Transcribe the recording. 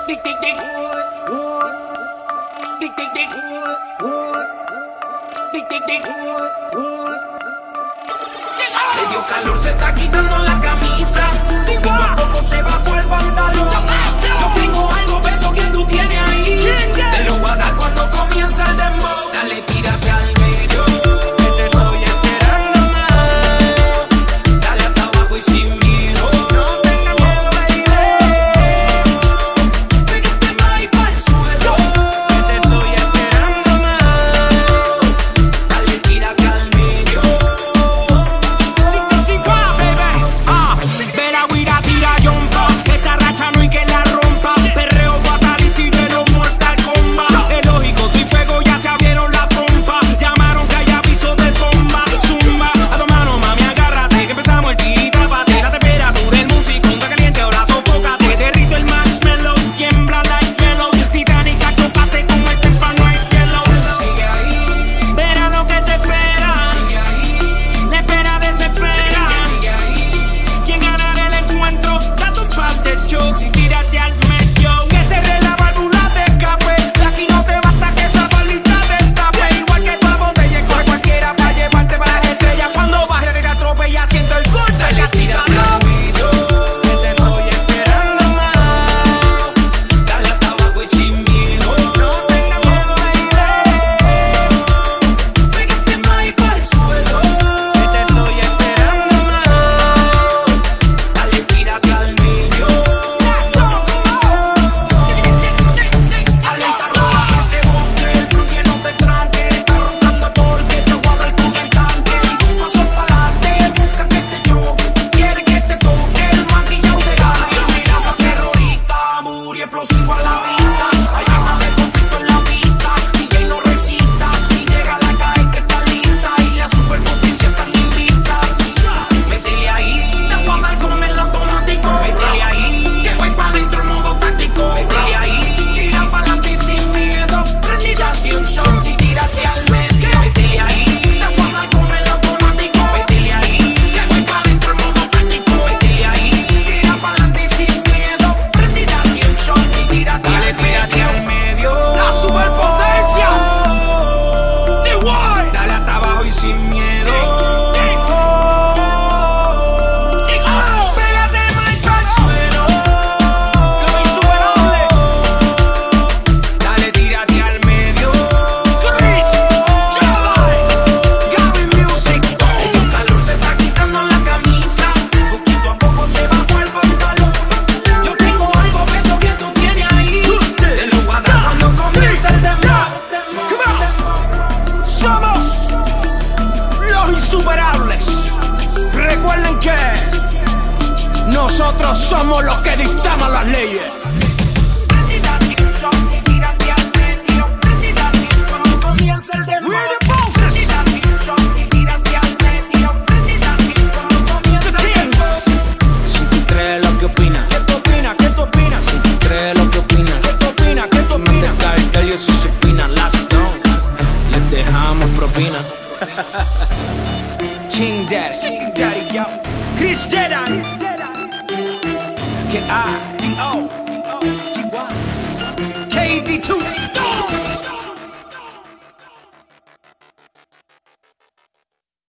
Tic, tic, tic. Tic, tic, tic. Tic, tic, tic. Le dio calor, se está quitando la camisa. Poco a poco se bajó el pantalón. Yo tengo algo, beso que tú tienes ahí. Te lo voy a dar cuando comienza el dembow. Dale, tírate al medio. Que te estoy esperando más. Dale hasta abajo y sin miedo. No tengas miedo, baby. Pégate más y pa'l suelo. Que te estoy esperando más. Dale, tírate al medio. Ve la guira, tira yompa. Que esta racha no hay que la rompa. Perreo fatality de los Mortal Kombat. Es lógico, si fuego ya se abrieron la pompa. Llamaron que hay aviso de bomba. Zumba, a tu mano, mami, agárrate. Que empezamos el tirita, bate la temperatura. El músico está caliente, ahora sofócate. Derrito el marshmallow, tiembla like yellow. Titánica, chocate con el témpano el hielo. Sigue ahí, verá lo que te espera. Sigue ahí, la espera desespera. Sigue ahí, quien gana el encuentro, date un par de shows y tírate al medio. Que cerre la válvula de escape. De aquí no te basta que esa balita destape. Igual que tu botella, con cualquiera para llevarte para las estrellas. Cuando baje te atropella, siento el golpe. Dale, tírate al medio. Que te estoy esperando más. Dale hasta abajo y sin miedo. No tengas miedo, baby. Pégate más y pa'l suelo. Que te estoy esperando más. Dale, tírate al medio. Alerta roja que se monte. El fluye no te tranque. Está roncando porque te voy a dar con el tanque. Si tú pasas pa'lante, busca que te choque. Quiere que te toque el maquillado de gana. Amenaza terrorista, y explosivo a la vista. Hay zona de conflicto en la pista. DJ no resista. Y llega la cae que está lista. Y la superpotencia está invista. Métele ahí. Te voy a dar con el automático. Métele ahí. Que voy pa' dentro en modo táctico. Métele ahí. Tira pa'lante y sin miedo. Prendídate un shot y tírate al medio. Métele ahí. Te voy a dar con el automático. Métele ahí. Que voy pa' dentro en modo táctico. Métele ahí. Tira pa'lante y sin miedo. Prendídate un shot y tírate al medio. Las superpotencias. D-Wide. Dale hasta abajo y sin miedo. Pégate más pa'l suelo. Lo insuperable. Dale, tírate al medio. Chris, Jedi, Gavin Music. El calor se está quitando la camisa. Poquito a poco se bajó el pantalón. Yo tengo algo, beso que tú tienes ahí. Te lo voy a dar cuando comienza el dembow. Somos los insuperables. Recuerden que nosotros somos los que dictamos las leyes. Cuando comienza el dembow. We're the bosses. Cuando comienza el dembow. Si tú crees lo que opinas, ¿Qué tú opinas? ¿Qué tú opinas? si tú crees lo que opinas, ¿Qué tú opinas? ¿Qué tú no te opinas? cartel y eso se opina, last down. Les dejamos propina. King Daddy, yo. Chris Jedi. K-I-D-O. G-Y. KD2.